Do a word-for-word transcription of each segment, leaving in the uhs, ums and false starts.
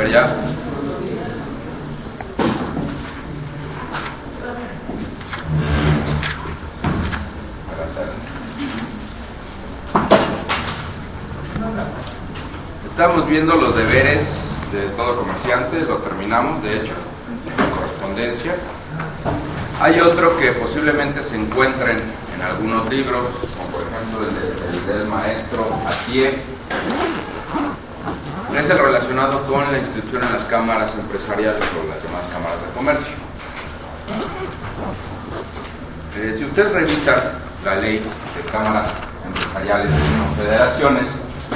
ver ya. Estamos viendo los deberes de todo comerciante, lo terminamos de hecho, en correspondencia. Hay otro que posiblemente se encuentren en algunos libros, como por ejemplo el, de, el del maestro Atié. Es el relacionado con la inscripción en las cámaras empresariales o las demás cámaras de comercio. Eh, si ustedes revisan la ley de cámaras empresariales y confederaciones,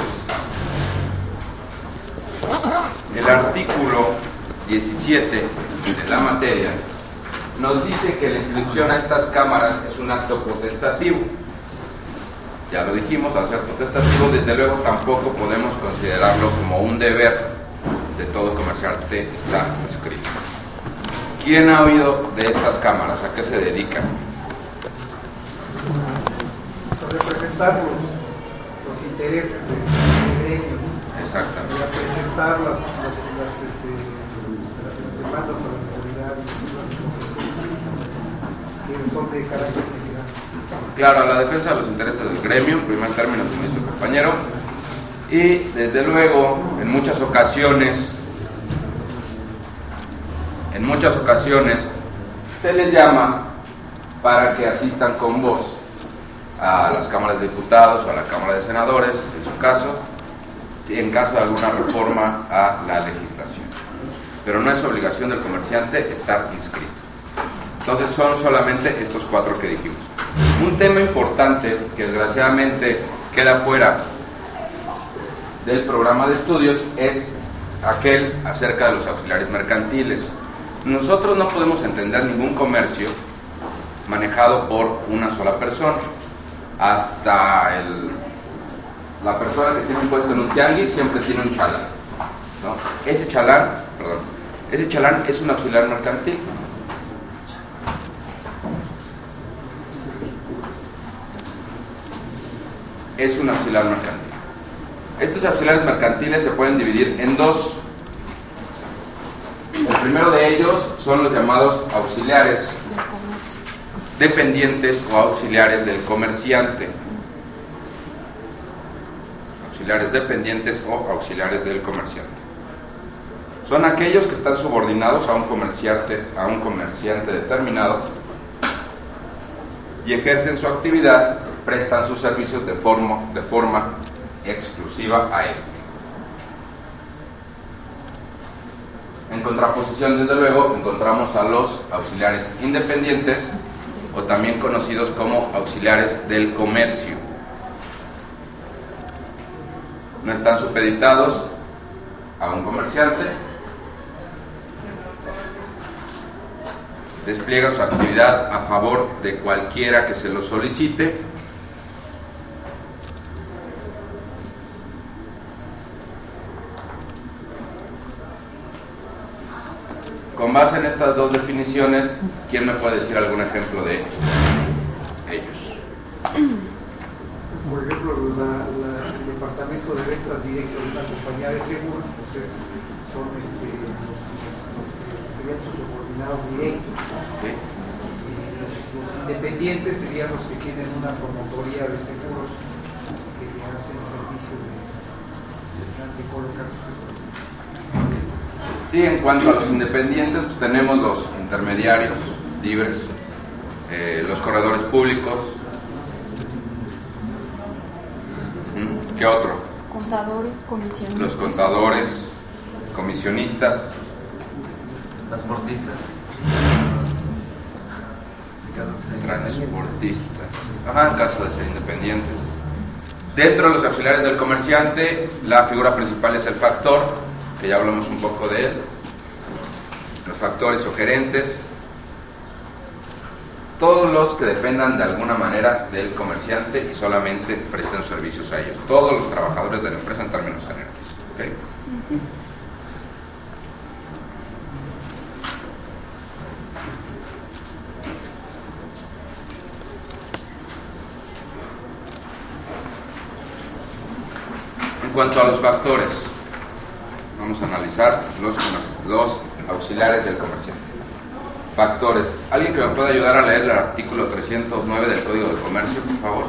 el artículo diecisiete de la materia nos dice que la inscripción a estas cámaras es un acto potestativo. Ya lo dijimos, al ser potestativo, desde luego tampoco podemos considerarlo como un deber de todo comerciante estar inscrito. ¿Quién ha oído de estas cámaras? ¿A qué se dedican? A representar los, los intereses del gremio. Exactamente. Y a presentar las, las, las, este, las demandas a la autoridad y las negociaciones que son de carácter general. Claro, a la defensa de los intereses del gremio, en primer término, como dice su compañero, y desde luego, en muchas ocasiones, en muchas ocasiones, se les llama para que asistan con voz a las cámaras de diputados o a la Cámara de Senadores, en su caso, en caso de alguna reforma a la legislación. Pero no es obligación del comerciante estar inscrito. Entonces son solamente estos cuatro que dijimos. Un tema importante que desgraciadamente queda fuera del programa de estudios es aquel acerca de los auxiliares mercantiles. Nosotros no podemos entender ningún comercio manejado por una sola persona. Hasta el, la persona que tiene un puesto en un tianguis siempre tiene un chalán, ¿no? Ese chalán, perdón, ese chalán es un auxiliar mercantil. Es un auxiliar mercantil. Estos auxiliares mercantiles se pueden dividir en dos. El primero de ellos son los llamados auxiliares dependientes o auxiliares del comerciante. Auxiliares dependientes o auxiliares del comerciante. Son aquellos que están subordinados a un comerciante, a un comerciante determinado y ejercen su actividad, prestan sus servicios de forma, de forma exclusiva a este. En contraposición, desde luego, encontramos a los auxiliares independientes, o también conocidos como auxiliares del comercio. No están supeditados a un comerciante, despliegan su actividad a favor de cualquiera que se lo solicite, con base en estas dos definiciones, ¿quién me puede decir algún ejemplo de ellos? Por ejemplo, la, la, el departamento de ventas directas de una compañía de seguros, pues es, son este, los, los, los que serían sus subordinados directos. ¿Sí? Y los, los independientes serían los que tienen una promotoría de seguros que hacen el servicio de, de colocar sus seguros. Sí, en cuanto a los independientes, pues tenemos los intermediarios libres, eh, los corredores públicos. ¿Qué otro? Contadores, comisionistas. Los contadores, comisionistas. Transportistas. Transportistas. Ajá, en caso de ser independientes. Dentro de los auxiliares del comerciante, la figura principal es el factor, que ya hablamos un poco de él. Los factores o gerentes. Todos los que dependan de alguna manera del comerciante y solamente presten servicios a ellos. Todos los trabajadores de la empresa en términos generales. ¿Okay? Uh-huh. En cuanto a los factores, vamos a analizar los, los auxiliares del comerciante. Factores. ¿Alguien que me pueda ayudar a leer el artículo trescientos nueve del Código de Comercio, por favor?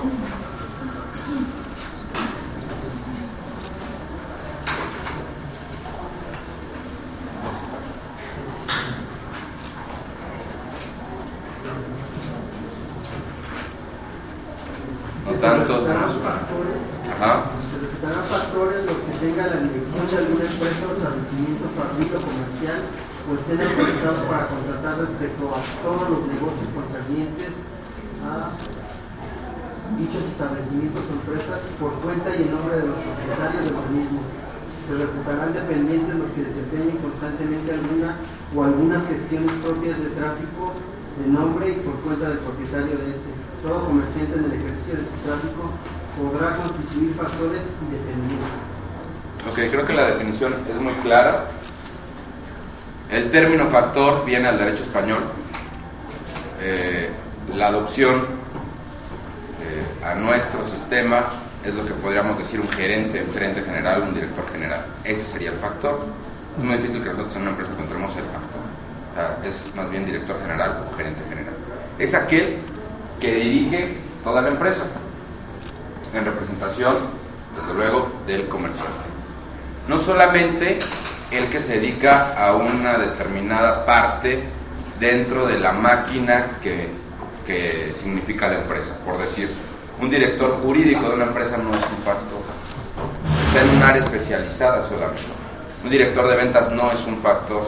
Tanto. Ajá. Se respetarán factores los que tengan la dirección de alguna empresa o establecimiento fabril o comercial o estén autorizados para contratar respecto a todos los negocios concernientes a dichos establecimientos o empresas por cuenta y en nombre de los propietarios de los mismos. Se reputarán dependientes los que desempeñen constantemente alguna o algunas gestiones propias de tráfico en nombre y por cuenta del propietario de este. Todo comerciante en el ejercicio de su tráfico podrá constituir factores independientes. Ok, creo que la definición es muy clara. El término factor viene al derecho español. Eh, la adopción eh, a nuestro sistema es lo que podríamos decir un gerente, un gerente general, un director general. Ese sería el factor. Es muy difícil que nosotros en una empresa encontremos el factor. O sea, es más bien director general o gerente general. Es aquel que dirige toda la empresa en representación, desde luego, del comerciante. No solamente el que se dedica a una determinada parte dentro de la máquina que, que significa la empresa. Por decir, un director jurídico de una empresa no es un factor, está en un área especializada solamente. Un director de ventas no es un factor.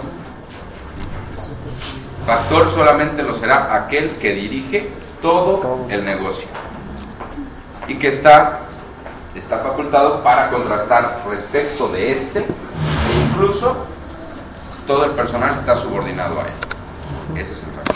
Factor solamente lo será aquel que dirige todo el negocio y que está, está facultado para contratar respecto de este e incluso todo el personal está subordinado a él. Ese es el factor.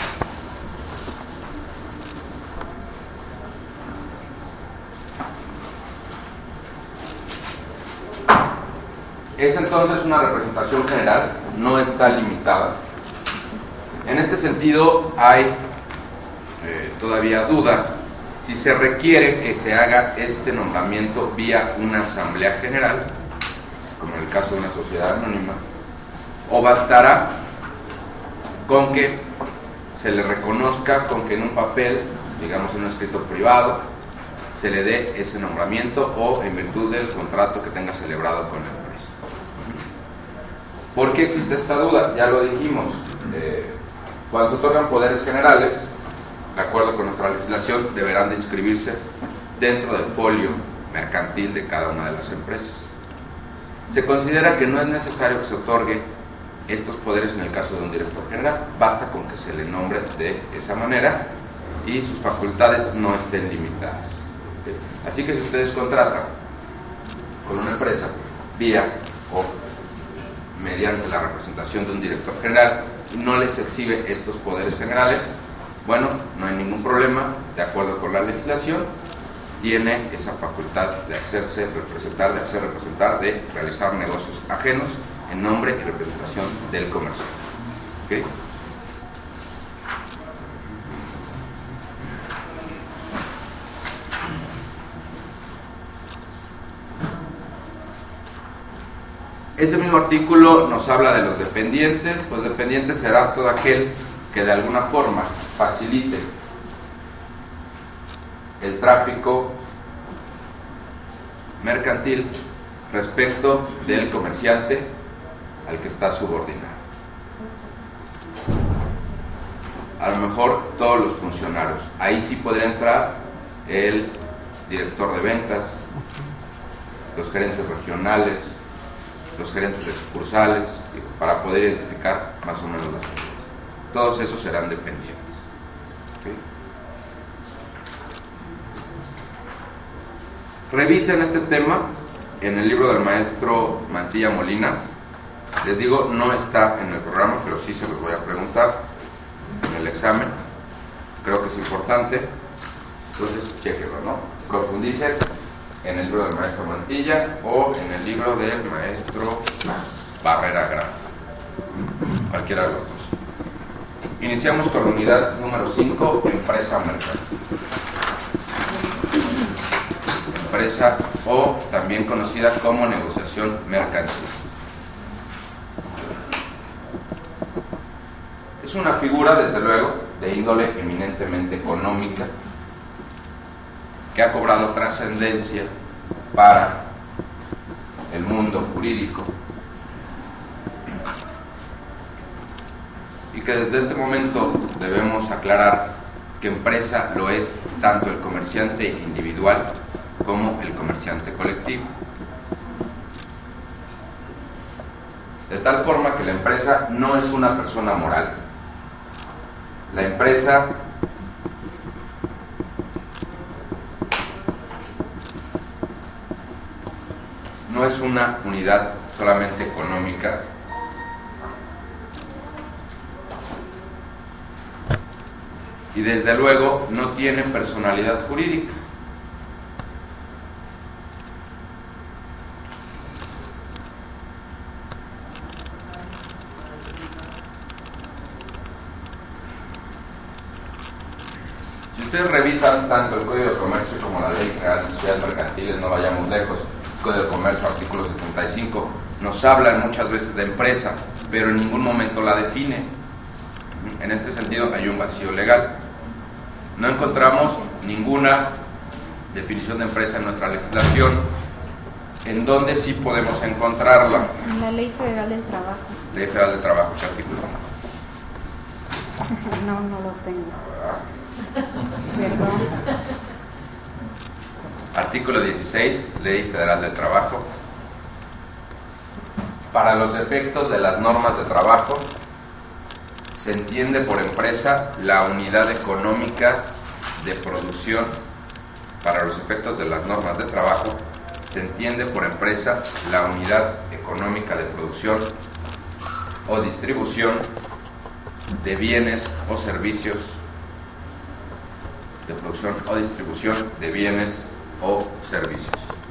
Es entonces una representación general, no está limitada. En este sentido hay Eh, todavía duda si se requiere que se haga este nombramiento vía una asamblea general, como en el caso de una sociedad anónima, o bastará con que se le reconozca, con que en un papel, digamos en un escrito privado, se le dé ese nombramiento o en virtud del contrato que tenga celebrado con la empresa. ¿Por qué existe esta duda? Ya lo dijimos, eh, cuando se otorgan poderes generales, de acuerdo con nuestra legislación, deberán de inscribirse dentro del folio mercantil de cada una de las empresas. Se considera que no es necesario que se otorgue estos poderes en el caso de un director general, basta con que se le nombre de esa manera y sus facultades no estén limitadas. Así que si ustedes contratan con una empresa vía o mediante la representación de un director general y no les exhibe estos poderes generales, bueno, no hay ningún problema, de acuerdo con la legislación, tiene esa facultad de hacerse representar, de hacer representar, de realizar negocios ajenos en nombre y representación del comercio. ¿Okay? Ese mismo artículo nos habla de los dependientes. Pues dependiente será todo aquel que de alguna forma facilite el tráfico mercantil respecto del comerciante al que está subordinado. A lo mejor todos los funcionarios. Ahí sí podría entrar el director de ventas, los gerentes regionales, los gerentes de sucursales, para poder identificar más o menos las cosas. Todos esos serán dependientes. ¿Okay? Revisen este tema en el libro del maestro Mantilla Molina. Les digo, no está en el programa, pero sí se los voy a preguntar en el examen. Creo que es importante. Entonces, chequenlo, ¿no? Profundicen en el libro del maestro Mantilla o en el libro del maestro Barrera Graf. Cualquiera de los dos. Iniciamos con la unidad número cinco, empresa mercantil. Empresa o también conocida como negociación mercantil. una figura, desde luego, de índole eminentemente económica, que ha cobrado trascendencia para el mundo jurídico y que desde este momento debemos aclarar que empresa lo es tanto el comerciante individual como el comerciante colectivo. De tal forma que la empresa no es una persona moral. La empresa no es una unidad solamente económica, y desde luego no tiene personalidad jurídica. Si ustedes revisan tanto el Código de Comercio como la Ley General de Sociedades Mercantiles, no vayamos lejos, el Código de Comercio, artículo setenta y cinco, nos hablan muchas veces de empresa, pero en ningún momento la define. En este sentido hay un vacío legal. No encontramos ninguna definición de empresa en nuestra legislación. ¿En dónde sí podemos encontrarla? En la Ley Federal del Trabajo. Ley Federal del Trabajo, ¿qué artículo? No, no lo tengo. Perdón. Artículo dieciséis, Ley Federal del Trabajo. Para los efectos de las normas de trabajo, se entiende por empresa la unidad económica de producción. Para los efectos de las normas de trabajo, se entiende por empresa la unidad económica de producción o distribución de bienes o servicios, de producción o distribución de bienes o servicios.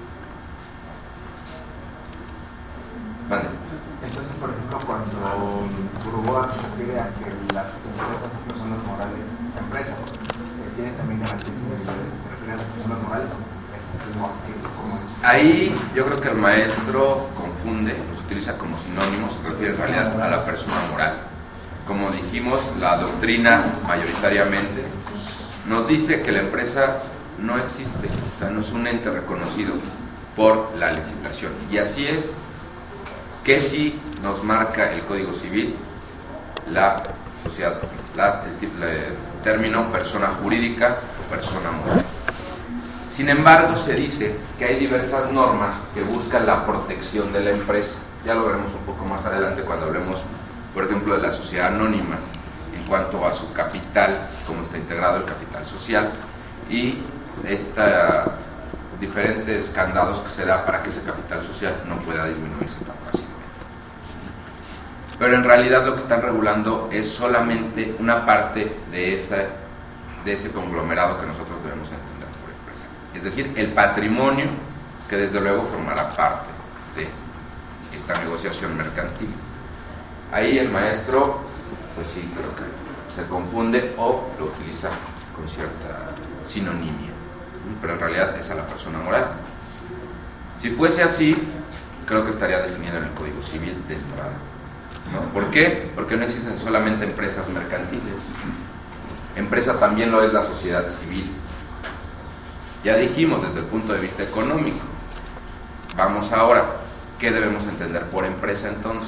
Mande. Entonces, por ejemplo, cuando Burgoa se refiere a que las empresas son personas morales, empresas eh, tienen también garantías individuales, se refiere a las personas morales o empresas, no, como ahí yo creo que el maestro confunde, los utiliza como sinónimos, se refiere en realidad a la persona moral. Como dijimos, la doctrina mayoritariamente nos dice que la empresa no existe, o sea, no es un ente reconocido por la legislación, y así es que sí nos marca el Código Civil la sociedad, la, el, el término persona jurídica o persona moral. Sin embargo, se dice que hay diversas normas que buscan la protección de la empresa. Ya lo veremos un poco más adelante cuando hablemos, por ejemplo, de la sociedad anónima en cuanto a su capital, cómo está integrado el capital social y esta, diferentes candados que se da para que ese capital social no pueda disminuirse tan fácilmente. Pero en realidad lo que están regulando es solamente una parte de, esa, de ese conglomerado que nosotros debemos entender por empresa. Es decir, el patrimonio que desde luego formará parte de esta negociación mercantil. Ahí el maestro, pues sí, creo que se confunde o lo utiliza con cierta sinonimia, pero en realidad es a la persona moral. Si fuese así, creo que estaría definido en el Código Civil de entrada, ¿no? ¿Por qué? Porque no existen solamente empresas mercantiles. Empresa también lo es la sociedad civil. Ya dijimos desde el punto de vista económico. Vamos ahora, ¿qué debemos entender por empresa entonces?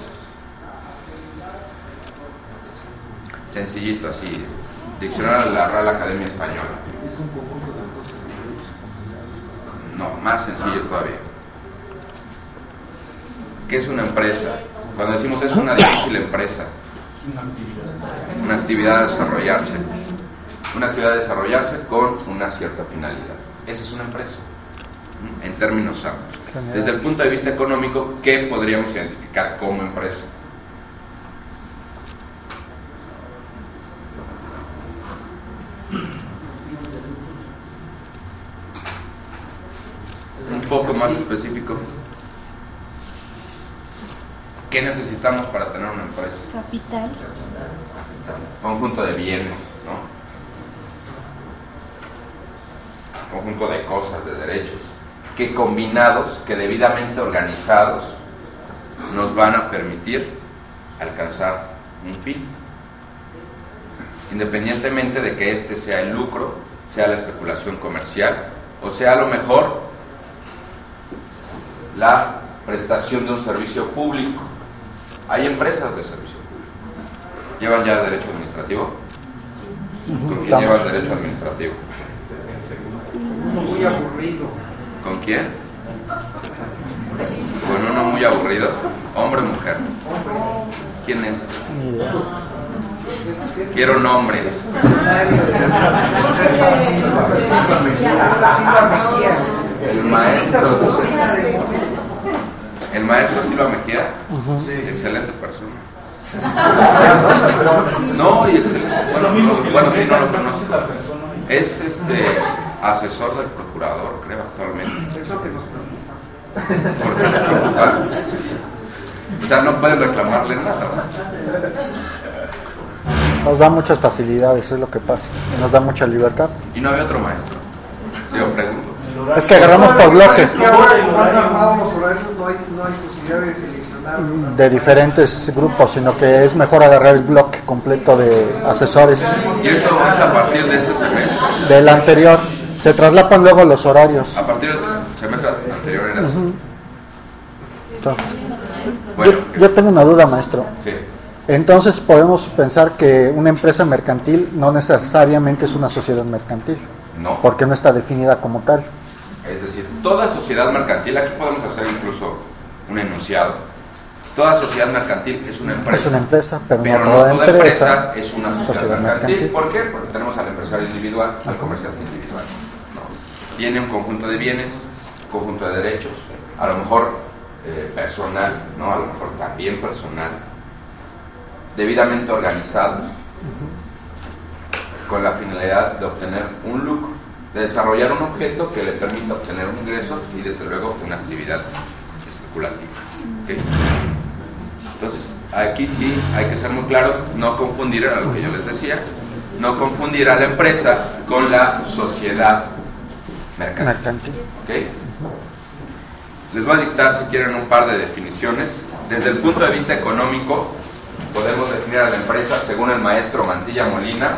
Sencillito, así, diccionario de la Real Academia Española. es un conjunto de cosas. No, más sencillo todavía. ¿Qué es una empresa? Cuando decimos es una difícil empresa, una actividad a desarrollarse, una actividad a desarrollarse con una cierta finalidad. Esa es una empresa, en términos amplios. Desde el punto de vista económico, ¿qué podríamos identificar como empresa? Un poco más específico. ¿Qué necesitamos para tener una empresa? Capital. Conjunto de bienes, ¿no? Conjunto de cosas, de derechos, que combinados, que debidamente organizados, nos van a permitir alcanzar un fin. independientemente de que este sea el lucro, sea la especulación comercial, o sea a lo mejor la prestación de un servicio público. Hay empresas de servicio público. ¿Llevan ya derecho administrativo? ¿Con quién llevan derecho administrativo? Uno muy aburrido. ¿Con quién? Con uno muy aburrido. ¿Hombre o mujer? ¿Quién es? Es, es, Quiero nombre. es funcionario de César Silva Mejía. El maestro. El maestro Silva Mejía. Uh-huh. Excelente persona. No, y excelente. Bueno, no, bueno, sí, no lo conozco. Es este asesor del procurador, creo, actualmente. Es lo que nos preocupa. ¿Por qué le preocupa? O sea, no pueden reclamarle nada, ¿no? Nos da muchas facilidades, es lo que pasa. Nos da mucha libertad. Y no había otro maestro. Yo pregunto. Es que agarramos por bloques. Es que ahora, como han armado los horarios, no hay, no hay posibilidad de seleccionar De diferentes grupos, sino que es mejor agarrar el bloque completo de asesores. Y esto es a partir de este semestre. Del anterior. Se traslapan luego los horarios. A partir del semestre anterior era así. Uh-huh. Entonces, Bueno, yo, yo tengo una duda, maestro. sí. Entonces podemos pensar que una empresa mercantil no necesariamente es una sociedad mercantil, No. porque no está definida como tal. Es decir, toda sociedad mercantil, aquí podemos hacer incluso un enunciado. Toda sociedad mercantil es una empresa. Es una empresa, pero, Pero no no toda toda empresa, empresa es una sociedad, sociedad mercantil. mercantil. ¿Por qué? Porque tenemos al empresario individual, al comerciante individual. ¿No? Tiene un conjunto de bienes, un conjunto de derechos, a lo mejor eh, personal, ¿no? A lo mejor también personal, debidamente organizados, con la finalidad de obtener un lucro, de desarrollar un objeto que le permita obtener un ingreso y desde luego una actividad especulativa. ¿Okay? Entonces, aquí sí hay que ser muy claros, no confundir, era lo que yo les decía, no confundir a la empresa con la sociedad mercantil. Mercantil. ¿Okay? Les voy a dictar, si quieren, un par de definiciones. Desde el punto de vista económico, podemos definir a la empresa según el maestro Mantilla Molina.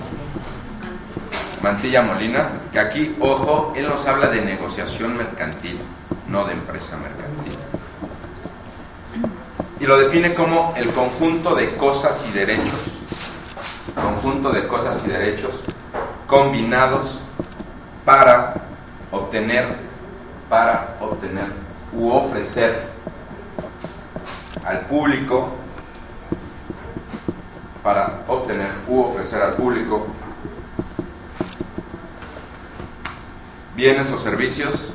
Mantilla Molina, que aquí, ojo, él nos habla de negociación mercantil, no de empresa mercantil. Y lo define como el conjunto de cosas y derechos, conjunto de cosas y derechos combinados para obtener, para obtener u ofrecer al público, para obtener u ofrecer al público bienes o servicios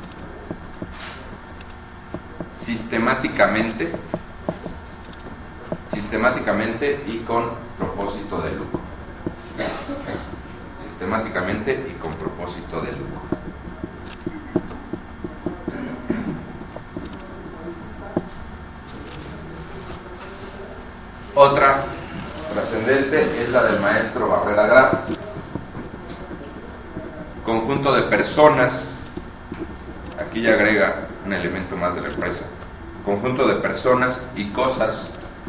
sistemáticamente, sistemáticamente y con propósito de lucro. Sistemáticamente y con propósito de lucro. Otra trascendente es la del maestro Barrera Graf. Conjunto de personas, aquí ya agrega un elemento más de la empresa, conjunto de personas y cosas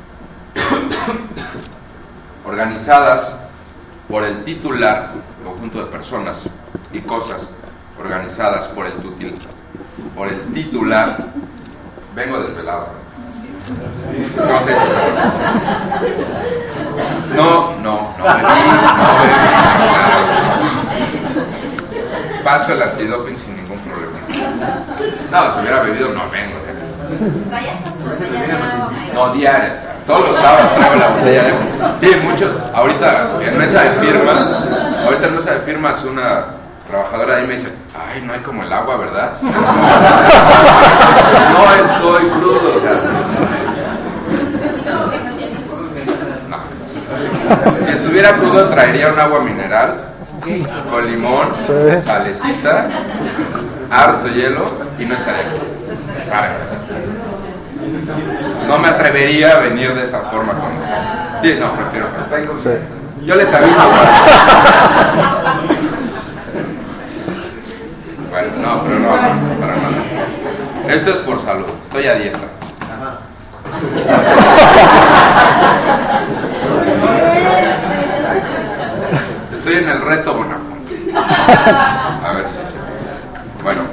organizadas por el titular, conjunto de personas y cosas organizadas por el, tutil, por el titular. Vengo desvelado. No sé. No, no, no bebí, no bebí. Paso el antidoping sin ningún problema. No, si hubiera bebido no vengo. No, diaria. Todos los sábados traigo la botella de... Sí, muchos. Ahorita en mesa de firma, ahorita en mesa de firmas una trabajadora ahí me dice, ay, no hay como el agua, ¿verdad? No estoy crudo. O sea, no. Si estuviera crudo traería un agua mineral con limón, Sí. salecita, harto hielo y no estaría crudo. No me atrevería a venir de esa forma con... Sí, no, prefiero. Sí. Yo les aviso. Bueno, no, pero no, no, para nada. Esto es por salud. Estoy a dieta. Estoy en el reto Bonafonte. A ver si se... Bueno.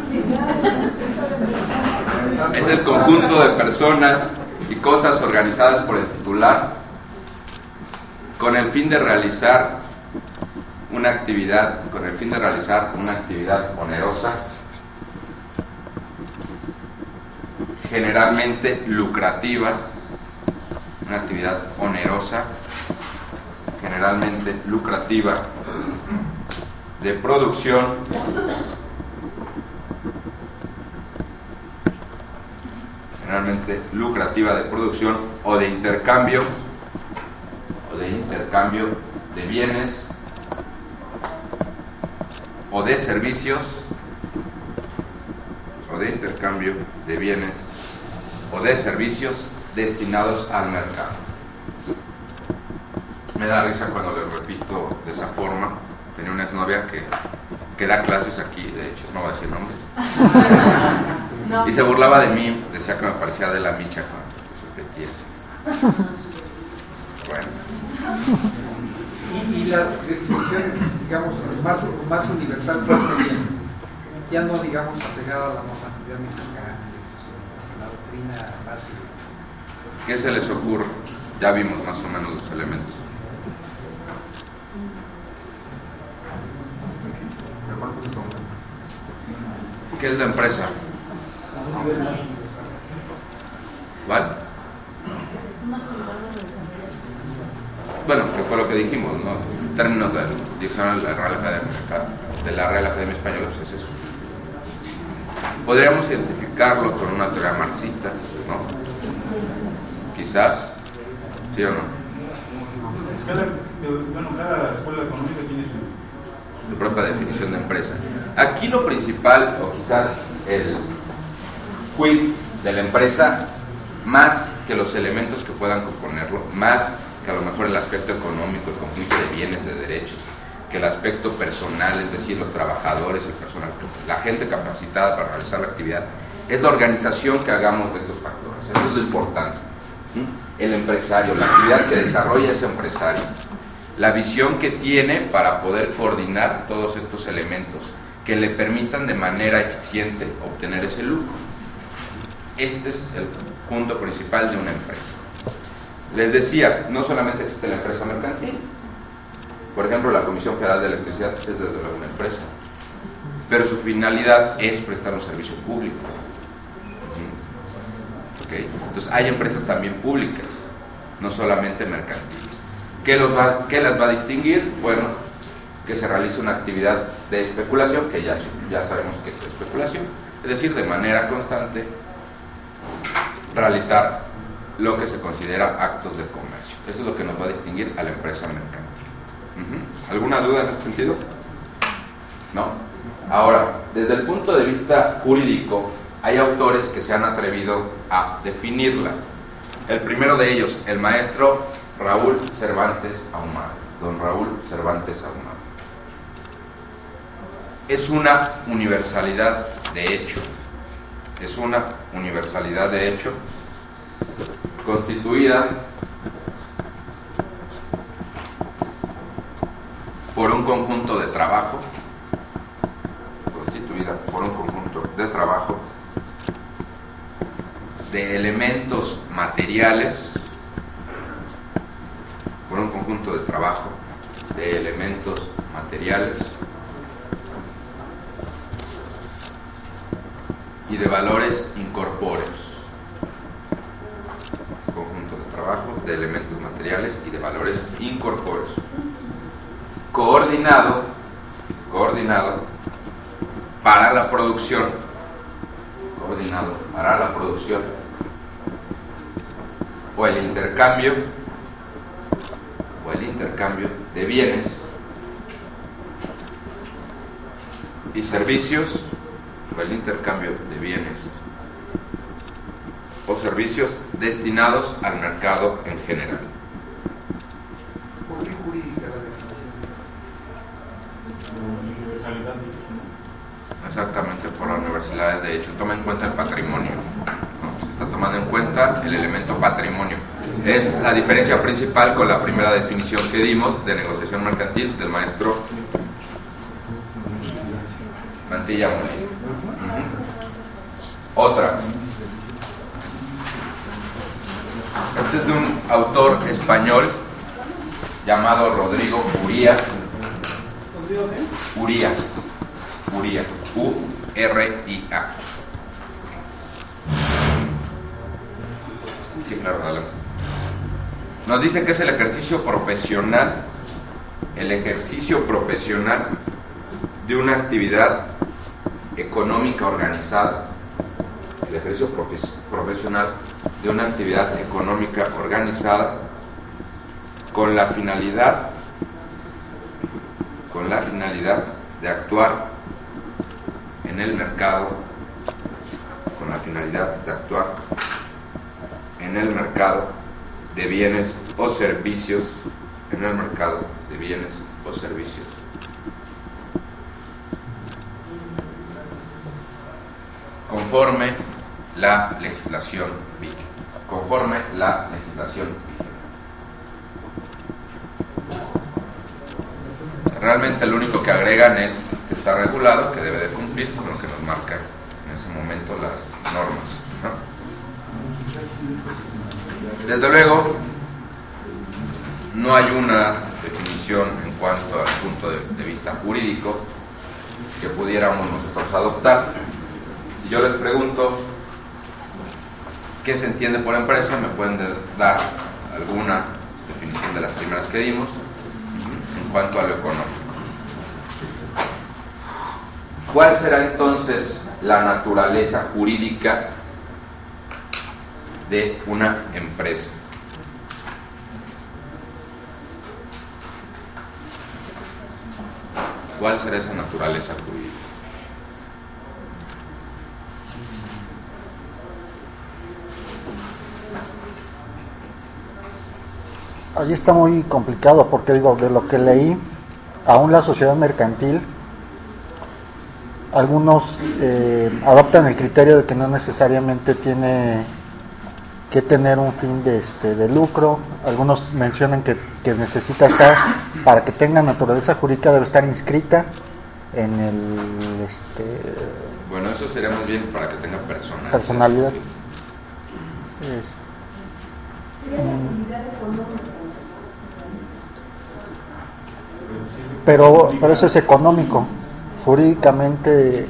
Es el conjunto de personas y cosas organizadas por el titular con el fin de realizar una actividad, con el fin de realizar una actividad onerosa, generalmente lucrativa, una actividad onerosa, generalmente lucrativa, de producción, generalmente lucrativa de producción o de intercambio, o de intercambio de bienes o de servicios, o de intercambio de bienes o de servicios destinados al mercado. Me da risa cuando les repito de esa forma. Tenía una exnovia que, que da clases aquí, de hecho, no voy a decir nombres. No. Y se burlaba de mí, decía que me parecía de la Micha con repetía. Bueno. Y, y las definiciones, digamos, más, más universal, ¿cuál sería? Ya no, digamos, apegada a la normatividad mexicana, a la doctrina básica. ¿Qué se les ocurre? Ya vimos más o menos los elementos. ¿Qué es la empresa? ¿Vale? Bueno, que fue lo que dijimos, ¿no? En términos del diccionario de la Real Academia, de la Real Academia Española, pues es eso. Podríamos identificarlo con una teoría marxista, ¿no? Quizás, ¿sí o no? Bueno, cada escuela económica tiene su... su propia definición de empresa. Aquí lo principal, o quizás el quid de la empresa, más que los elementos que puedan componerlo, más que a lo mejor el aspecto económico, el conjunto de bienes, de derechos, que el aspecto personal, es decir, los trabajadores, el personal, la gente capacitada para realizar la actividad, es la organización que hagamos de estos factores. Eso es lo importante. El empresario, la actividad que desarrolla ese empresario, la visión que tiene para poder coordinar todos estos elementos que le permitan de manera eficiente obtener ese lucro. Este es el punto principal de una empresa. Les decía, no solamente existe la empresa mercantil, por ejemplo, la Comisión Federal de Electricidad es desde luego una empresa, pero su finalidad es prestar un servicio público. ¿Okay? Entonces hay empresas también públicas, no solamente mercantiles. ¿Qué, los va, ¿Qué las va a distinguir? Bueno, que se realice una actividad de especulación, que ya, ya sabemos que es especulación, es decir, de manera constante realizar lo que se considera actos de comercio. Eso es lo que nos va a distinguir a la empresa mercantil. Uh-huh. ¿Alguna duda en este sentido? ¿No? Ahora, desde el punto de vista jurídico, hay autores que se han atrevido a definirla. El primero de ellos, el maestro Raúl Cervantes Ahumada, don Raúl Cervantes Ahumada. Es una universalidad de hecho, es una universalidad de hecho constituida por un conjunto de trabajo, constituida por un conjunto de trabajo, de elementos materiales, por un conjunto de trabajo, de elementos materiales y de valores incorpóreos. Conjunto de trabajo, de elementos materiales y de valores incorpóreos. Coordinado, coordinado para la producción, coordinado para la producción o el intercambio, o el intercambio de bienes y servicios, o el intercambio de bienes o servicios destinados al mercado en general. ¿Por qué jurídica la definición? Exactamente, por la universidad. De hecho, toma en cuenta el patrimonio, ¿no? Se está tomando en cuenta el elemento patrimonio. Es la diferencia principal con la primera definición que dimos de negociación mercantil del maestro Mantilla Molina. Uh-huh. Otra. Este es de un autor español llamado Rodrigo Uría. ¿Rodrigo qué? Uría. Uría. U R I A. Sí, claro, adelante. Nos dice que es el ejercicio profesional, el ejercicio profesional de una actividad económica organizada, el ejercicio profes- profesional de una actividad económica organizada con la finalidad, con la finalidad de actuar en el mercado, con la finalidad de actuar en el mercado de bienes o servicios, en el mercado de bienes o servicios. Conforme la legislación vigente. Conforme la legislación vigente. Realmente lo único que agregan es que está regulado, que debe de cumplir con lo que nos marca en ese momento las normas, ¿no? Desde luego, no hay una definición en cuanto al punto de, de vista jurídico que pudiéramos nosotros adoptar. Si yo les pregunto qué se entiende por empresa, me pueden dar alguna definición de las primeras que dimos en cuanto a lo económico. ¿Cuál será entonces la naturaleza jurídica de una empresa? ¿Cuál será esa naturaleza jurídica? Ahí está muy complicado porque digo, de lo que leí, aún la sociedad mercantil, algunos eh, adoptan el criterio de que no necesariamente tiene que tener un fin de, este, de lucro. Algunos mencionan que, que necesita estar, para que tenga naturaleza jurídica, debe estar inscrita en el... Este, bueno, eso sería más bien para que tenga personalidad. Personalidad. Es, pero, pero eso es económico. Jurídicamente...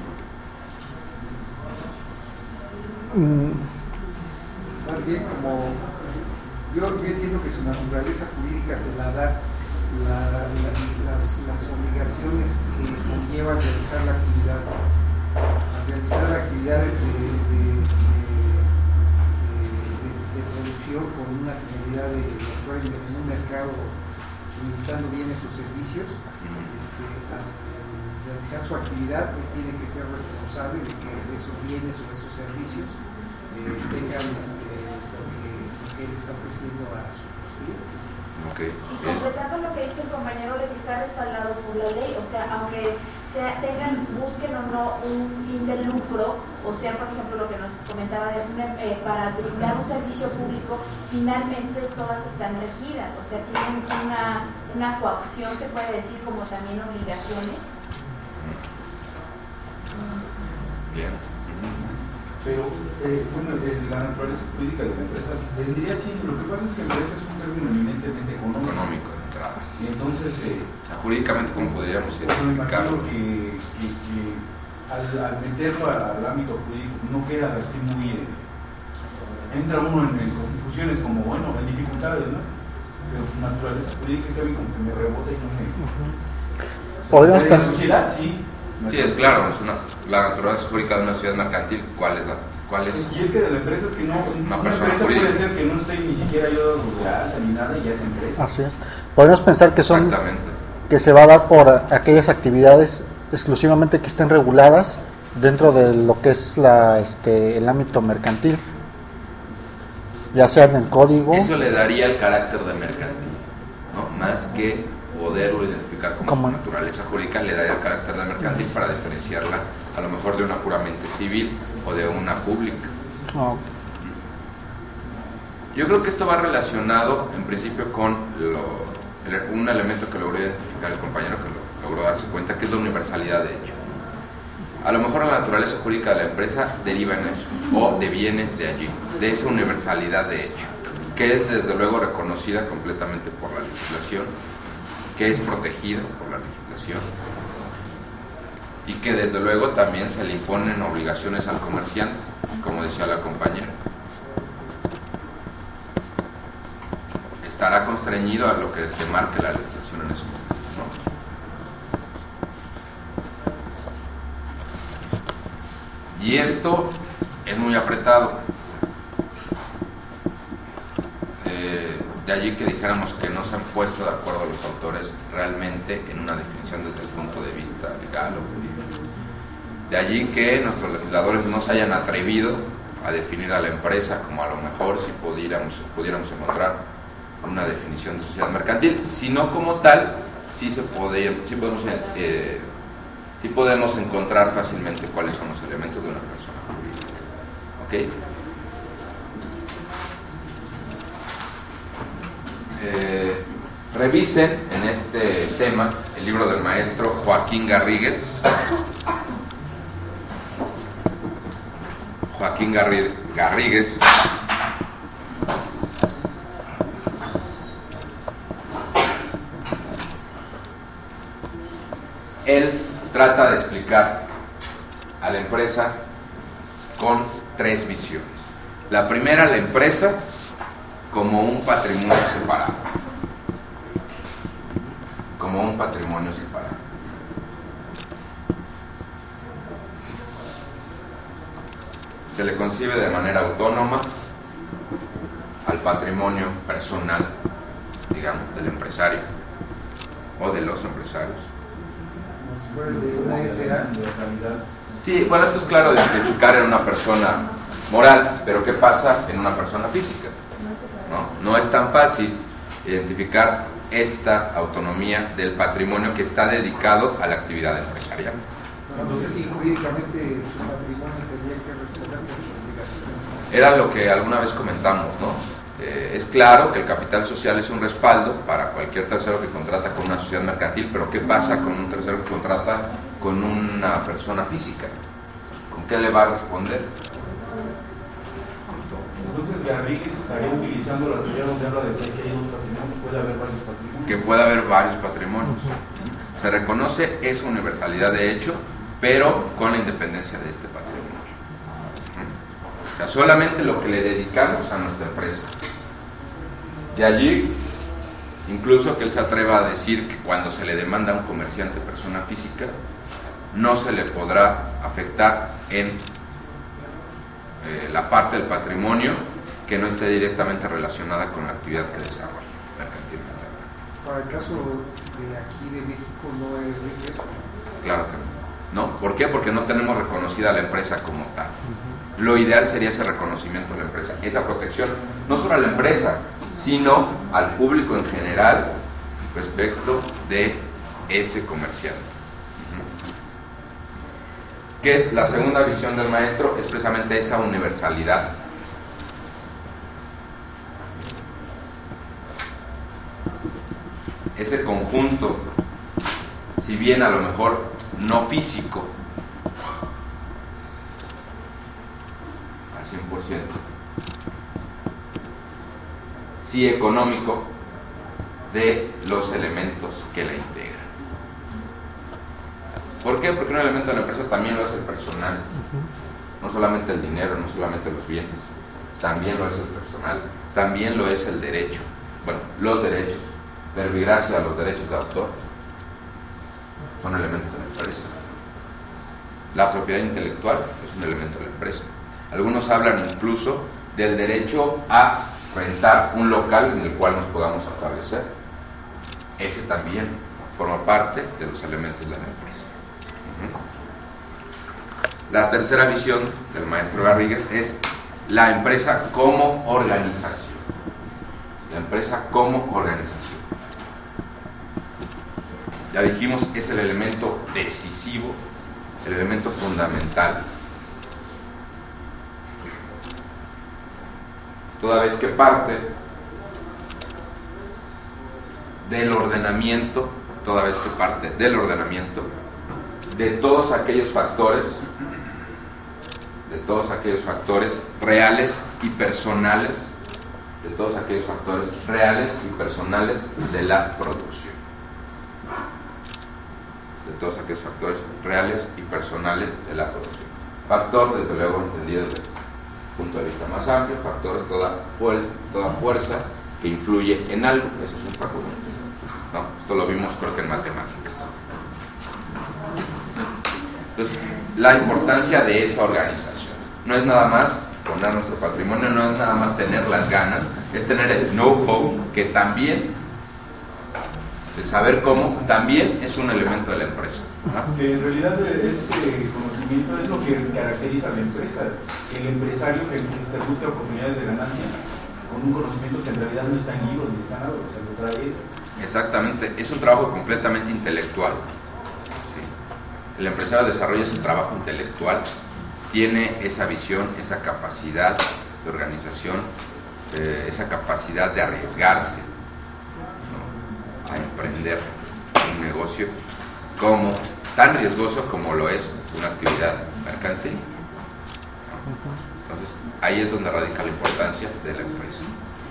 Mm, Más bien como, yo, yo entiendo que su naturaleza jurídica se la da la, la, las, las obligaciones que conllevan realizar la actividad, a realizar actividades de, de, de, de, de producción con una finalidad de actuar en un mercado suministrando bienes o servicios. Este, al realizar su actividad, él tiene que ser responsable de que esos bienes o esos servicios eh, tengan este, lo, que, lo que él está ofreciendo a su cliente. Okay. Y completando lo que dice el compañero de que está respaldado por la ley, o sea, aunque sea, tengan, busquen o no un fin de lucro, o sea, por ejemplo, lo que nos comentaba de una, eh, para brindar un servicio público, finalmente todas están regidas, o sea, tienen una, una coacción, se puede decir, como también obligaciones. Bien. Pero, eh, bueno, eh, la naturaleza jurídica de la empresa vendría siendo, lo que pasa es que empresa es un término eminentemente económico. Económico de entrada. Y entonces, eh, O sea, jurídicamente, ¿cómo podríamos me identificarlo? imagino que, que, que al, al meterlo al ámbito jurídico no queda así muy... Eh, entra uno en, en confusiones como, bueno, en dificultades, ¿no? Pero su naturaleza jurídica es que a mí como que me rebota y no me... uh-huh. Podríamos de la pensar... sociedad, sí. Sí, es claro, es una, la naturaleza jurídica de una sociedad mercantil, ¿cuál es la? ¿Cuál es? Y es que de la empresa es que no, Una una, persona empresa jurídica. puede ser que no esté ni siquiera yo de alta ni nada y ya es empresa. Así es. Podemos pensar que son Exactamente. que se va a dar por aquellas actividades exclusivamente que estén reguladas dentro de lo que es la este el ámbito mercantil, ya sea en el código. Eso le daría el carácter de mercantil, ¿no? Más que poderlo identificar como ¿Cómo? su naturaleza jurídica, le daría el carácter de mercantil para diferenciarla a lo mejor de una puramente civil o de una pública. No. Yo creo que esto va relacionado en principio con lo, el, un elemento que logró identificar el compañero, que lo, logró darse cuenta, que es la universalidad de hecho. A lo mejor la naturaleza jurídica de la empresa deriva en eso, o deviene de allí, de esa universalidad de hecho, que es desde luego reconocida completamente por la legislación, que es protegida por la legislación, y que desde luego también se le imponen obligaciones al comerciante, como decía la compañera. Estará constreñido a lo que te marque la legislación en ese momento, ¿no? Y esto es muy apretado. Eh, de allí que dijéramos que no se han puesto de acuerdo los autores realmente en una definición desde el punto de vista legal o jurídico. De allí que nuestros legisladores no se hayan atrevido a definir a la empresa como a lo mejor si pudiéramos, pudiéramos encontrar una definición de sociedad mercantil, sino como tal, sí, se puede, sí, podemos, eh, sí podemos encontrar fácilmente cuáles son los elementos de una persona jurídica. ¿Ok? Eh, revisen en este tema el libro del maestro Joaquín Garrigues. Joaquín Garri- Garrigues. Él trata de explicar a la empresa con tres visiones. La primera, la empresa como un patrimonio separado. Como un patrimonio separado. Se le concibe de manera autónoma al patrimonio personal, digamos, del empresario o de los empresarios. Sí, bueno, esto es claro de identificar en una persona moral, pero ¿qué pasa en una persona física? No, no es tan fácil identificar esta autonomía del patrimonio que está dedicado a la actividad empresarial. Entonces, si jurídicamente su patrimonio tendría que responder por sus obligaciones. Era lo que alguna vez comentamos, ¿no? Eh, es claro que el capital social es un respaldo para cualquier tercero que contrata con una sociedad mercantil, pero ¿qué pasa con un tercero que contrata con una persona física? ¿Con qué le va a responder? Entonces Garrigues estaría utilizando la teoría donde habla de que si hay dos patrimonios, puede haber varios patrimonios. Que puede haber varios patrimonios. Se reconoce esa universalidad de hecho, pero con la independencia de este patrimonio. O sea, solamente lo que le dedicamos a nuestra empresa. De allí, incluso que él se atreva a decir que cuando se le demanda a un comerciante persona física, no se le podrá afectar en eh, la parte del patrimonio que no esté directamente relacionada con la actividad que desarrolla mercantilmente. Para el caso de aquí de México no es riesgo. Claro que no. ¿No? ¿Por qué? Porque no tenemos reconocida a la empresa como tal. Lo ideal sería ese reconocimiento de la empresa, esa protección, no solo a la empresa, sino al público en general respecto de ese comerciante. Que la segunda visión del maestro es precisamente esa universalidad. Ese conjunto, si bien a lo mejor no físico, al cien por ciento, sí económico, de los elementos que la integran. ¿Por qué? Porque un elemento de la empresa también lo es el personal, no solamente el dinero, no solamente los bienes, también lo es el personal, también lo es el derecho, bueno, los derechos, verbigracia a los derechos de autor, son elementos de la empresa. La propiedad intelectual es un elemento de la empresa. Algunos hablan incluso del derecho a rentar un local en el cual nos podamos establecer. Ese también forma parte de los elementos de la empresa. Uh-huh. La tercera visión del maestro Garrigues es la empresa como organización. La empresa como organización. Ya dijimos, es el elemento decisivo, el elemento fundamental. toda vez que parte del ordenamiento, toda vez que parte del ordenamiento de todos aquellos factores, de todos aquellos factores reales y personales, de todos aquellos factores reales y personales de la producción. De todos aquellos factores reales y personales de la producción. Factor, desde luego, entendido desde el punto de vista más amplio, factor es toda, fuer toda fuerza que influye en algo, eso es un factor. No, esto lo vimos creo que en matemáticas. Entonces, la importancia de esa organización no es nada más poner nuestro patrimonio, no es nada más tener las ganas, es tener el know-how, que también, el saber cómo, también es un elemento de la empresa, ¿no? En realidad ese conocimiento es lo que caracteriza a la empresa, el empresario que, que busca oportunidades de ganancia con un conocimiento que en realidad no está en libros ni está nada, o sea, lo trae. Exactamente, es un trabajo completamente intelectual. Sí. El empresario desarrolla ese trabajo intelectual, tiene esa visión, esa capacidad de organización, eh, esa capacidad de arriesgarse, ¿no?, a emprender un negocio como tan riesgoso como lo es una actividad mercantil, ¿no? Entonces ahí es donde radica la importancia de la empresa.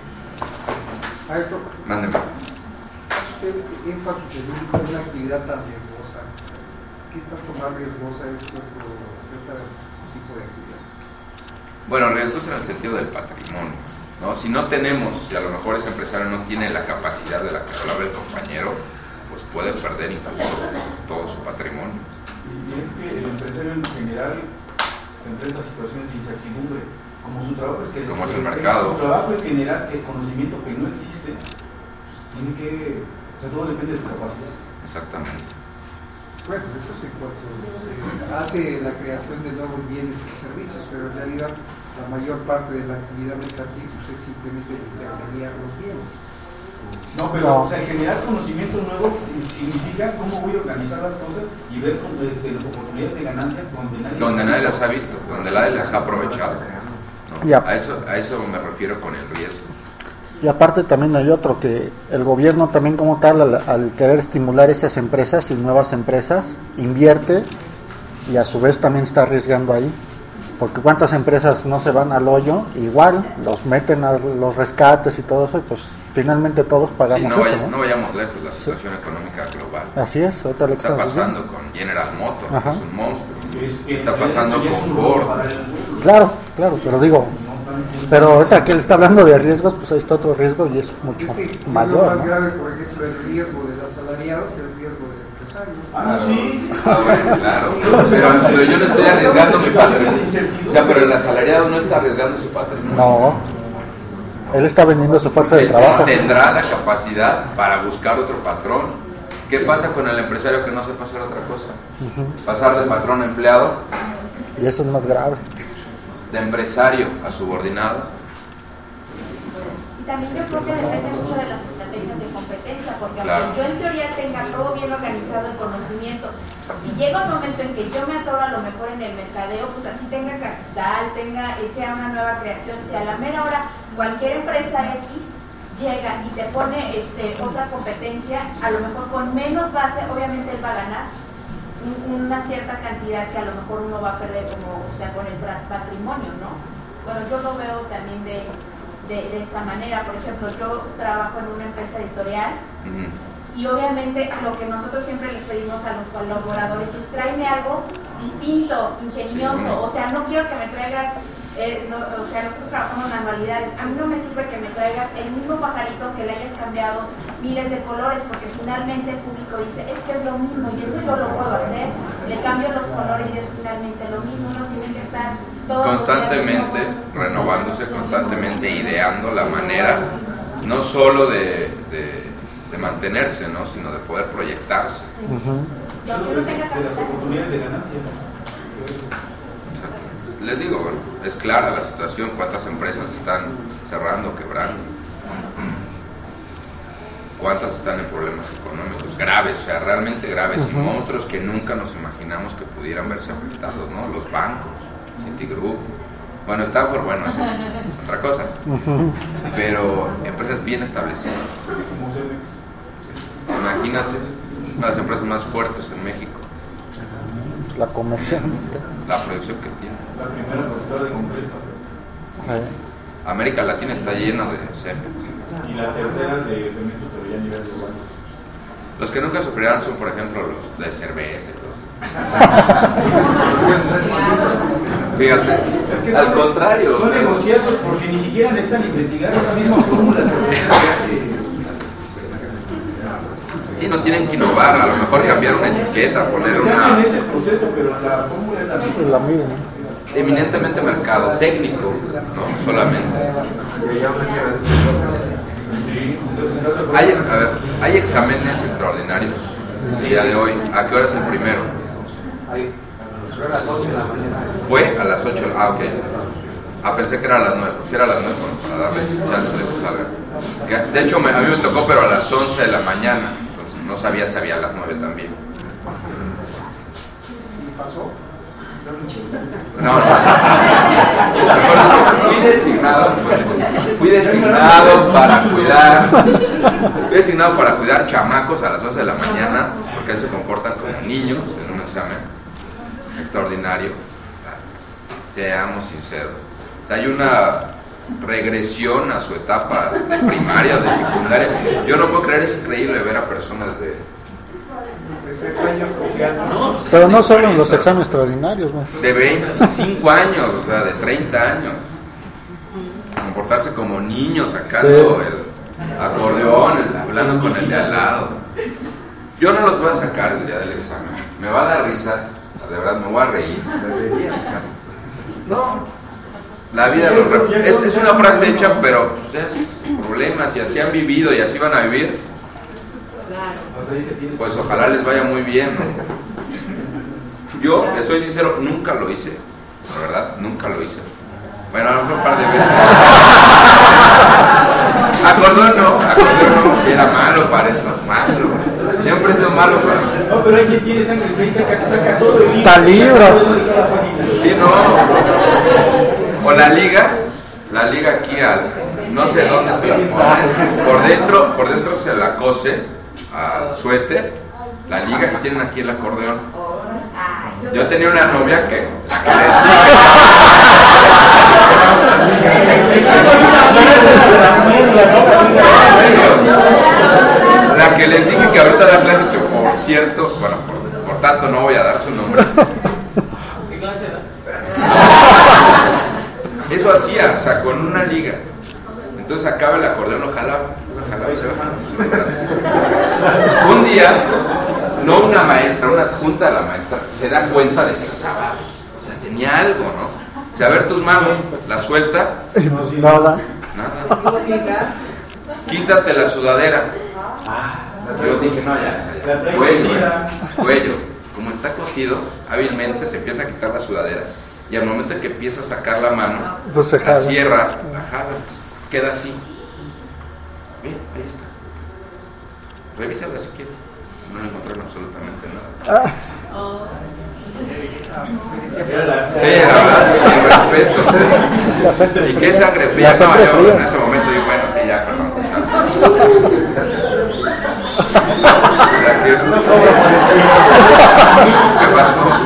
Maestro, Mándeme. usted énfasis en una actividad tan riesgosa. ¿Qué tanto más riesgosa es que otro, que otro tipo de actividad? Bueno, riesgosa en el sentido del patrimonio, ¿no? Si no tenemos, si a lo mejor ese empresario no tiene la capacidad de la que hablaba el compañero, pues puede perder incluso todo su patrimonio. Y es que el empresario en general se enfrenta a situaciones de incertidumbre, como su trabajo es que como es el mercado. Su trabajo es generar el conocimiento que no existe, pues tiene que, o sea, todo depende de su capacidad. Exactamente. Bueno, eso es en cuanto se hace la creación de nuevos bienes y servicios, pero en realidad la mayor parte de la actividad mercantil pues, es simplemente intercambiar los bienes. No, pero no. O sea, generar conocimiento nuevo significa cómo voy a organizar las cosas y ver cómo, este, las oportunidades de ganancia donde nadie, donde las, nadie las ha visto, donde nadie las ha aprovechado, ¿no? Y a, a, eso, a eso me refiero con el riesgo. Y aparte también hay otro, que el gobierno también como tal, al, al querer estimular esas empresas y nuevas empresas, invierte y a su vez también está arriesgando ahí. Porque cuántas empresas no se van al hoyo, igual los meten a los rescates y todo eso, y pues finalmente todos pagamos sí, no, eso, vaya, ¿no? no vayamos lejos, la situación sí. económica global. Así es, ahorita lo está pasando diciendo. Con General Motors, Ajá. que es un monstruo. Es que está pasando con Ford. Claro, claro, pero digo, pero ahorita que él está hablando de riesgos, pues ahí está otro riesgo y es mucho es que mayor. Es lo más ¿no? grave, por ejemplo, el riesgo del asalariado que el riesgo del empresario. Ah, sí. Ah, bueno, claro. Pero, pero yo no estoy arriesgando mi patrimonio. O sea, pero el asalariado no está arriesgando su patrimonio. No. Él está vendiendo su fuerza de trabajo. Tendrá la capacidad para buscar otro patrón. ¿Qué pasa con el empresario que no sepa hacer otra cosa? Uh-huh. Pasar de patrón a empleado. Y eso es más grave. De empresario a subordinado. Y también yo creo que depende mucho de las estrategias de competencia, porque claro. aunque yo en teoría tenga todo bien organizado el conocimiento, si llega un momento en que yo me atoro a lo mejor en el mercadeo, pues así tenga capital, tenga, sea una nueva creación, si a la mera hora cualquier empresa X llega y te pone este, otra competencia, a lo mejor con menos base, obviamente él va a ganar un, una cierta cantidad que a lo mejor uno va a perder, como o sea, con el patrimonio, ¿no? Bueno, yo lo veo también de, de, de esa manera. Por ejemplo, yo trabajo en una empresa editorial uh-huh. y obviamente lo que nosotros siempre les pedimos a los colaboradores es tráeme algo distinto, ingenioso, sí. O sea, no quiero que me traigas Eh, no, o sea, nosotros trabajamos en anualidades. A mí no me sirve que me traigas el mismo pajarito que le hayas cambiado miles de colores, porque finalmente el público dice, es que es lo mismo, y eso yo lo puedo hacer. Le cambio los colores y es finalmente lo mismo. Uno tiene que estar todo constantemente renovándose, constantemente ideando la manera, no solo de, de, de mantenerse, ¿no? Sino de poder proyectarse. Sí. Uh-huh. Yo quiero de, de las oportunidades de ganancia. Les digo, bueno, es clara la situación, cuántas empresas están cerrando, quebrando, cuántas están en problemas económicos graves, o sea, realmente graves, uh-huh. y monstruos que nunca nos imaginamos que pudieran verse afectados, ¿no? Los bancos, Citigroup, bueno, Stanford, bueno, así, otra cosa. Ujú. Pero empresas bien establecidas. Como Cemex. Imagínate, una de las empresas más fuertes en México, La comercial. la producción que tiene. La primera productora de concreto. Eh, América Latina está llena de Cemex. Y la tercera de cemento, pero ya a nivel global. Los que nunca sufrirán son, por ejemplo, los de cerveza y todo. Fíjate, Es que al son- contrario. Son ¿no? negociazos porque ni siquiera necesitan investigar esa misma fórmula. Sí, no tienen que innovar, a lo mejor cambiar una etiqueta, poner Cambian una ese proceso, pero la fórmula es la misma. la misma. eminentemente mercado técnico, no solamente. Hay, a ver, hay exámenes extraordinarios el día de hoy. ¿A qué hora es el primero? Fue a las ocho. Ah, ok. Ah, pensé que era a las nueve. Si era a las nueve, bueno, para darles chance de que salgan. Que, de hecho, me, a mí me tocó, pero a las once de la mañana. Entonces, no sabía si había a las nueve también. ¿Pasó? No, no. Fui designado, fui designado para cuidar, fui designado para cuidar chamacos a las once de la mañana, porque se comportan como niños en un examen extraordinario. Seamos sinceros. Hay una regresión a su etapa de primaria o de secundaria. Yo no puedo creer, es increíble ver a personas de años copiando. Pero no solo en los exámenes extraordinarios, ¿no? de veinticinco años, o sea, de treinta años, comportarse como niños, sacando Sí. el acordeón, el- hablando con el de al lado. Yo no los voy a sacar el día del examen, me va a dar risa, de verdad me voy a reír. No, la vida los re- es, es una frase hecha, pero pues, es problemas, y así han vivido y así van a vivir, pues ojalá les vaya muy bien, ¿no? Yo, te soy sincero, nunca lo hice, la verdad, nunca lo hice. Bueno, a lo mejor un par de veces. Acordón no, acordón no, si era malo para eso, malo. Siempre he sido malo para eso. No, pero hay quien tiene sangre fría y saca, saca todo el Está libro. Sí, no. O la liga, la liga aquí al, no sé dónde se la pone. Por dentro, por dentro se la cose al suéter, la liga que tienen aquí el acordeón. Yo tenía una novia que la que les, la que les dije que ahorita da clases, que por cierto, bueno, por, por tanto no voy a dar su nombre. Eso hacía, o sea, con una liga. Entonces acaba el acordeón, lo jalaba, lo jalaba y se bajaba. Un día, no una maestra, una adjunta de la maestra, se da cuenta de que estaba, o sea, tenía algo, ¿no? O sea, a ver tus manos, la suelta, Nada. nada. Quítate la sudadera. Yo dije, no, ya, ya, La ya. trae Cuello, cosida. cuello. Como está cosido, hábilmente se empieza a quitar la sudadera. Y al momento que empieza a sacar la mano, Pues se la jala. cierra, la jala, queda así. Bien, ahí está. Revísala si quieres. No encontraron absolutamente nada. Ah, Sí, la verdad, con respeto. la sangre ¿Y fría. qué sangre fría? La sangre No, yo fría. en ese momento digo, bueno, sí, ya, perdón. ¿Qué pasó?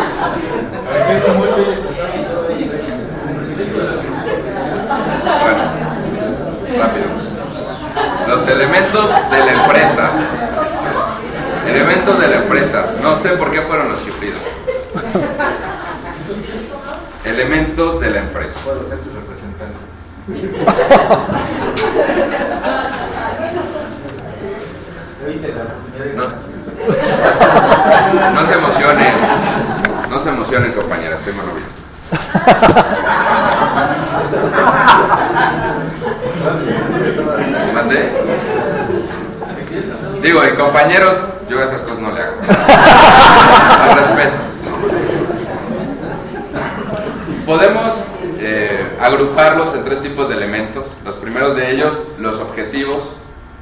Bueno, rápido. Los elementos de la empresa. Elementos de la empresa. No sé por qué fueron los chiflidos. Elementos de la empresa. Puedo ser su representante. No, no se emocionen. No se emocionen, compañeras. Estoy malo bien. ¿Mande? Digo, y compañeros, yo esas cosas no le hago. Al respeto. Podemos eh, agruparlos en tres tipos de elementos. Los primeros de ellos, los objetivos.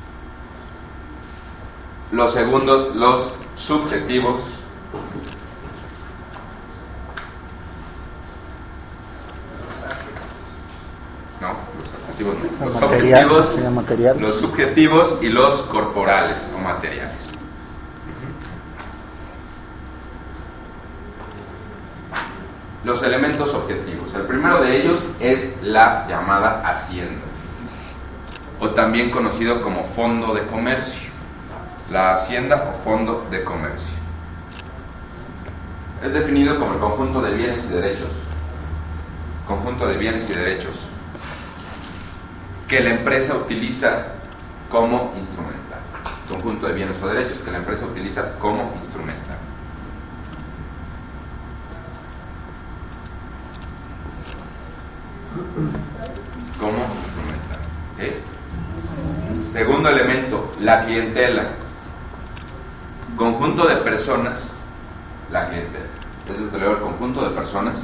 Los segundos, los subjetivos. ¿No? objetivos, no, los material, objetivos, sería material. los subjetivos y los corporales o materiales. Los elementos objetivos. El primero de ellos es la llamada hacienda, o también conocido como fondo de comercio. La hacienda o fondo de comercio es definido como el conjunto de bienes y derechos, conjunto de bienes y derechos que la empresa utiliza como instrumental. Conjunto de bienes o derechos que la empresa utiliza como instrumental. Como instrumental. ¿Okay? Segundo elemento, la clientela. Conjunto de personas, la clientela. Es desde luego el conjunto de personas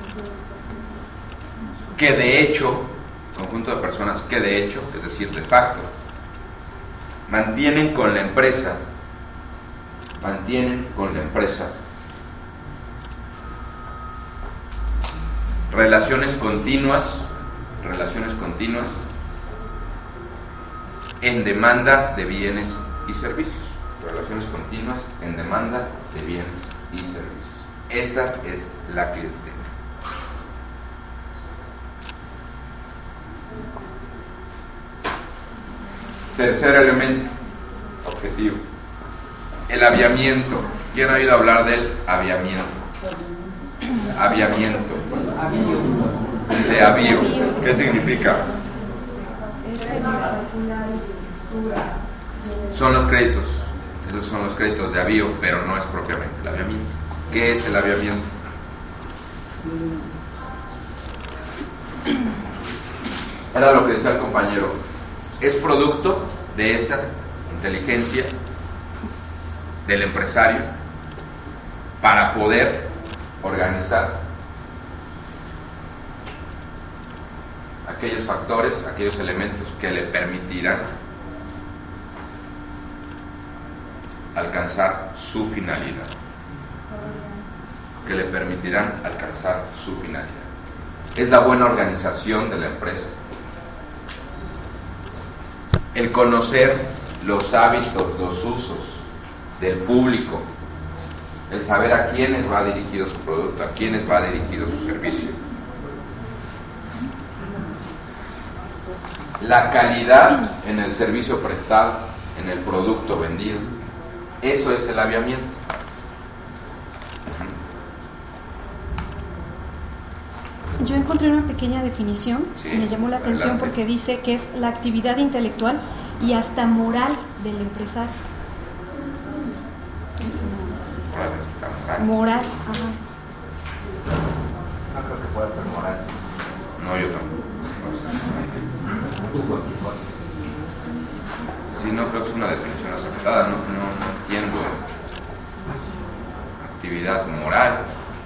que de hecho, conjunto de personas que de hecho, es decir, de facto, mantienen con la empresa, mantienen con la empresa relaciones continuas, relaciones continuas en demanda de bienes y servicios. Relaciones continuas en demanda de bienes y servicios. Esa es la clientela. Tercer elemento objetivo, el aviamiento. ¿Quién ha oído hablar del aviamiento? Aviamiento. De avío. ¿Qué significa? Son los créditos. Esos son los créditos de avío, pero no es propiamente el aviamiento. ¿Qué es el aviamiento? Era lo que decía el compañero. Es producto de esa inteligencia del empresario para poder organizar aquellos factores, aquellos elementos que le permitirán alcanzar su finalidad, que le permitirán alcanzar su finalidad. Es la buena organización de la empresa, el conocer los hábitos, los usos del público, el saber a quiénes va dirigido su producto, a quiénes va dirigido su servicio. La calidad en el servicio prestado, en el producto vendido. Eso es el aviamiento. Yo encontré una pequeña definición Sí, y me llamó la atención adelante. porque dice que es la actividad intelectual y hasta moral del empresario. Eso nada más. Moral, ajá. No creo que pueda ser moral. No, yo tampoco. Sí, no creo que es una definición aceptada, no, no, no entiendo actividad moral.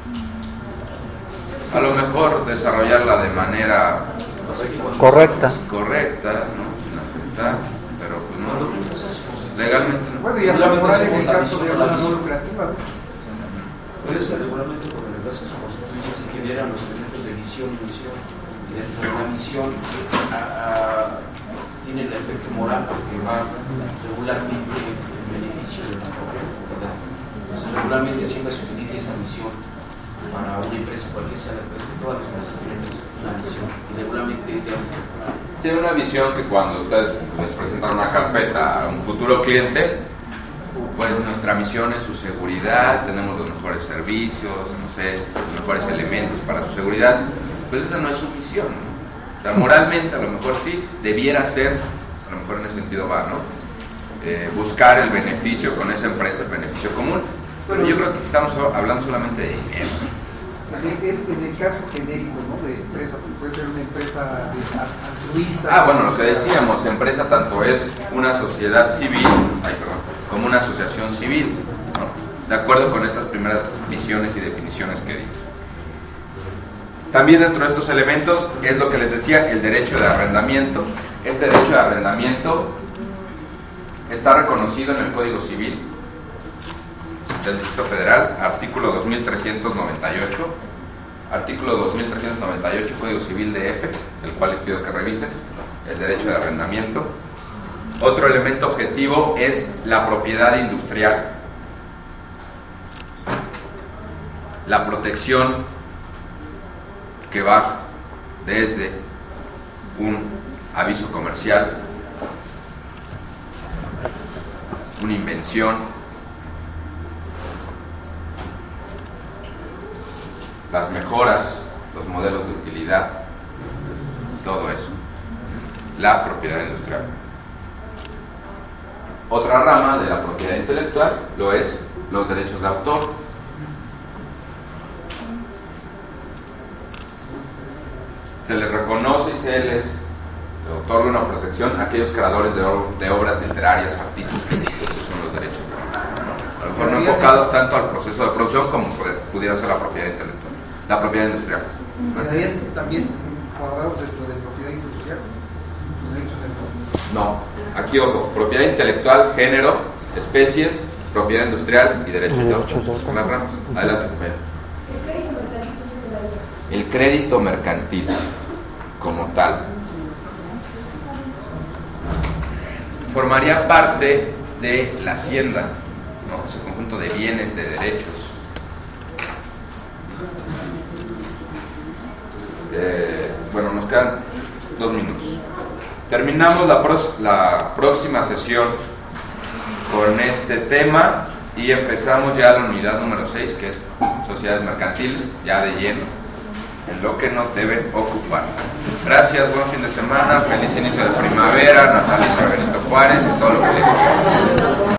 A lo mejor desarrollarla de manera correcta. correcta, ¿no? Sin afectar, pero pues no, legalmente no. Bueno, y hasta moral en el caso de una no lucrativa. Puedes que regularmente por la empresa se constituye y se generan los elementos de visión y misión. Y dentro de la misión a, a, tiene el efecto moral porque va regularmente en beneficio de la propiedad. Entonces, regularmente siempre se utiliza esa misión para una empresa, cualquier sea la empresa, todas las empresas tienen una misión y regularmente es de algo. Tiene una visión que cuando ustedes les presentan una carpeta a un futuro cliente, pues nuestra misión es su seguridad, tenemos los mejores servicios, no sé, los mejores elementos para su seguridad. Pues esa no es su misión, ¿no? O sea, moralmente a lo mejor sí, debiera ser, a lo mejor en ese sentido va, ¿no? Eh, buscar el beneficio con esa empresa, el beneficio común. Pero yo creo que estamos hablando solamente de dinero. Es en el caso genérico, ¿no? De empresa, pues puede ser una empresa altruista. Ah, bueno, lo que decíamos, empresa tanto es una sociedad civil, ay, perdón, como una asociación civil, ¿no? De acuerdo con estas primeras visiones y definiciones que dimos. También dentro de estos elementos es lo que les decía, el derecho de arrendamiento. Este derecho de arrendamiento está reconocido en el Código Civil del Distrito Federal, artículo dos mil trescientos noventa y ocho, artículo dos mil trescientos noventa y ocho, Código Civil de F, el cual les pido que revisen, el derecho de arrendamiento. Otro elemento objetivo es la propiedad industrial. La protección que va desde un aviso comercial, una invención, las mejoras, los modelos de utilidad, todo eso. La propiedad industrial. Otra rama de la propiedad intelectual lo es los derechos de autor. Se les reconoce y se les otorga una protección a aquellos creadores de, ob de obras literarias, artísticas. Estos son los derechos de autor. A lo mejor no enfocados tanto al proceso de producción como pudiera ser la propiedad intelectual, la propiedad industrial. ¿Quedarían también cuadrados dentro de propiedad industrial? Los derechos de autor. No, aquí ojo, propiedad intelectual, género, especies, propiedad industrial y derechos de autor. Son las ramas. Adelante, compañero. El crédito mercantil como tal formaría parte de la hacienda, ¿no? Ese conjunto de bienes, de derechos. Eh, bueno, nos quedan dos minutos. Terminamos la, pro la próxima sesión con este tema y empezamos ya la unidad número seis, que es sociedades mercantiles, ya de lleno, en lo que nos debe ocupar. Gracias, buen fin de semana, feliz inicio de primavera, natalicio Benito Juárez y todo lo que les